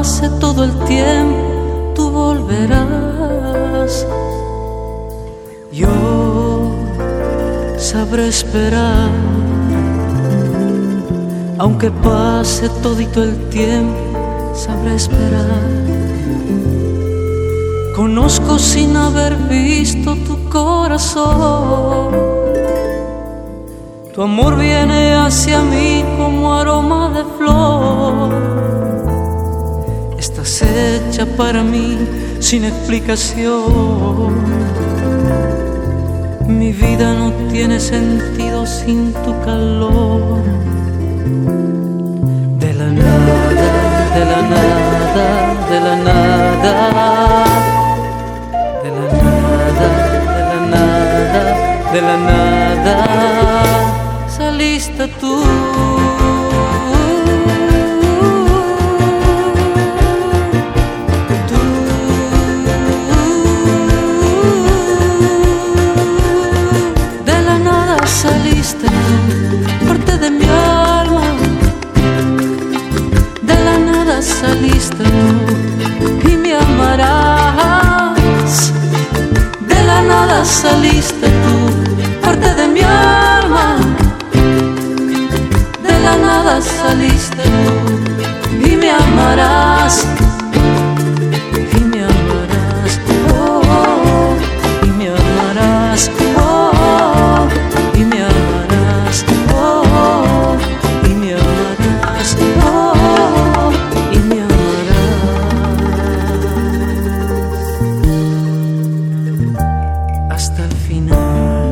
pase todo el tiempo, tú volverás. Yo sabré esperar, aunque pase todito el tiempo, sabré esperar. Conozco sin haber visto tu corazón. Tu amor viene hacia mí como aroma de flor. Estás hecha para mí sin explicación. Mi vida no tiene sentido sin tu calor. De la nada, de la nada, de la nada, de la nada, de la nada, de la nada, saliste tú. Saliste tú, parte de mi alma. De la nada saliste tú y me amarás. De la nada saliste tú, parte de mi alma. De la nada saliste tú y me amarás. Y me amarás, oh, oh, y me amarás, oh, oh. Y me amarás, oh, oh, y me amarás, oh, oh, y me amarás hasta el final.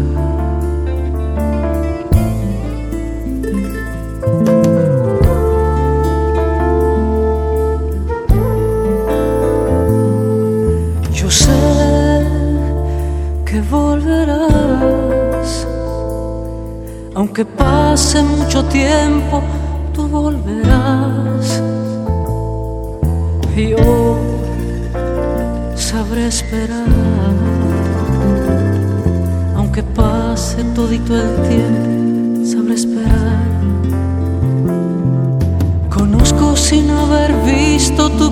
Yo sé que volverás. Aunque pase mucho tiempo, tú volverás. Yo sabré esperar. Aunque pase todito el tiempo, sabré esperar. Conozco sin haber visto tu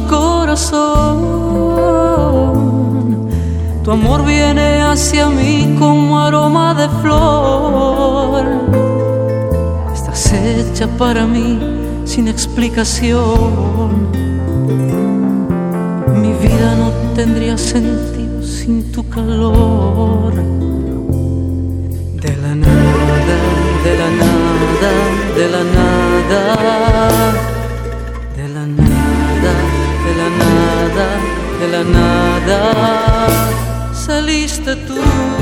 corazón. Tu amor viene hacia mí como aroma de flor. Estás hecha para mí sin explicación. Mi vida no tendría sentido sin tu calor. De la nada, de la nada, de la nada, de la nada, de la nada, de la nada, saliste tú.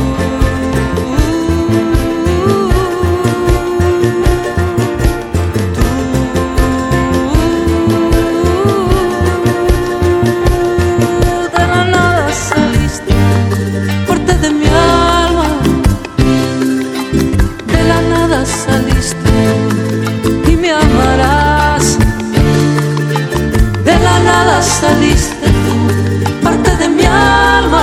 De la nada saliste, parte de mi alma. De la nada saliste y me amarás. De la nada saliste tú, parte de mi alma.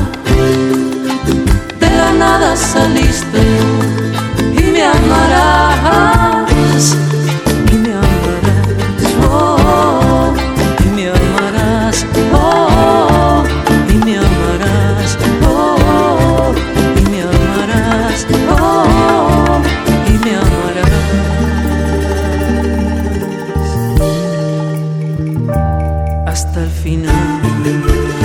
De la nada saliste tú y me amarás. Y me amarás, oh, y me amarás, oh, y me amarás, oh, y me amarás, oh, y me amarás hasta el final.